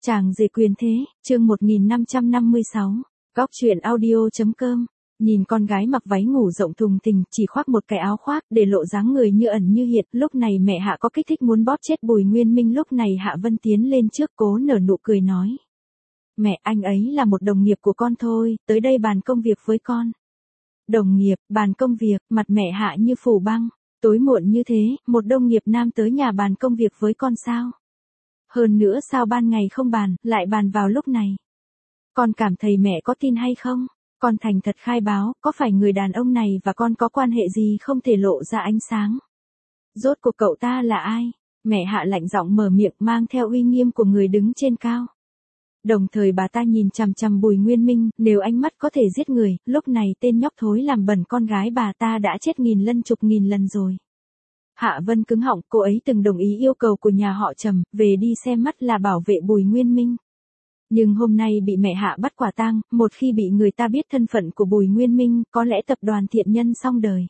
Chàng rể quyền thế, chương 1556, góc truyện audio.com. Nhìn con gái mặc váy ngủ rộng thùng thình, chỉ khoác một cái áo khoác để lộ dáng người như ẩn như hiện, lúc này mẹ Hạ có kích thích muốn bóp chết Bùi Nguyên Minh. Lúc này Hạ Vân tiến lên trước cố nở nụ cười nói. Mẹ, anh ấy là một đồng nghiệp của con thôi, tới đây bàn công việc với con. Đồng nghiệp, bàn công việc, mặt mẹ Hạ như phủ băng, tối muộn như thế, một đồng nghiệp nam tới nhà bàn công việc với con sao? Hơn nữa sao ban ngày không bàn, lại bàn vào lúc này? Con cảm thấy mẹ có tin hay không? Con thành thật khai báo, có phải người đàn ông này và con có quan hệ gì không thể lộ ra ánh sáng? Rốt cuộc cậu ta là ai? Mẹ Hạ lạnh giọng mở miệng mang theo uy nghiêm của người đứng trên cao. Đồng thời bà ta nhìn chằm chằm Bùi Nguyên Minh, nếu ánh mắt có thể giết người, lúc này tên nhóc thối làm bẩn con gái bà ta đã chết chục nghìn lần rồi. Hạ Vân cứng họng, cô ấy từng đồng ý yêu cầu của nhà họ Trầm, về đi xem mắt là bảo vệ Bùi Nguyên Minh. Nhưng hôm nay bị mẹ Hạ bắt quả tang, một khi bị người ta biết thân phận của Bùi Nguyên Minh, có lẽ tập đoàn Thiện Nhân xong đời.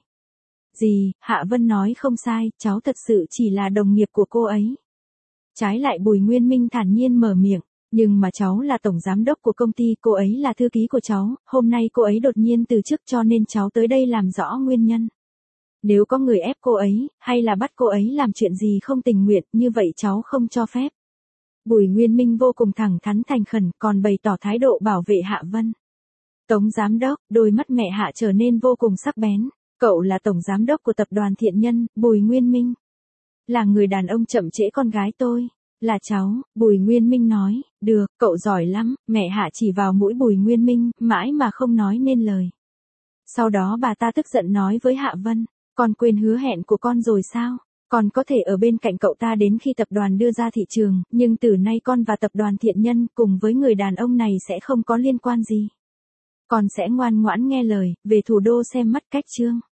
Gì, Hạ Vân nói không sai, cháu thật sự chỉ là đồng nghiệp của cô ấy. Trái lại Bùi Nguyên Minh thản nhiên mở miệng, nhưng mà cháu là tổng giám đốc của công ty, cô ấy là thư ký của cháu, hôm nay cô ấy đột nhiên từ chức cho nên cháu tới đây làm rõ nguyên nhân. Nếu có người ép cô ấy, hay là bắt cô ấy làm chuyện gì không tình nguyện, như vậy cháu không cho phép. Bùi Nguyên Minh vô cùng thẳng thắn thành khẩn, còn bày tỏ thái độ bảo vệ Hạ Vân. Tống giám đốc, đôi mắt mẹ Hạ trở nên vô cùng sắc bén. Cậu là tổng giám đốc của tập đoàn Thiện Nhân, Bùi Nguyên Minh. Là người đàn ông chậm trễ con gái tôi. Là cháu, Bùi Nguyên Minh nói, được, cậu giỏi lắm, mẹ Hạ chỉ vào mũi Bùi Nguyên Minh, mãi mà không nói nên lời. Sau đó bà ta tức giận nói với Hạ Vân. Con quên hứa hẹn của con rồi sao? Con có thể ở bên cạnh cậu ta đến khi tập đoàn đưa ra thị trường, nhưng từ nay con và tập đoàn Thiện Nhân cùng với người đàn ông này sẽ không có liên quan gì. Con sẽ ngoan ngoãn nghe lời, về thủ đô xem mắt cách chương.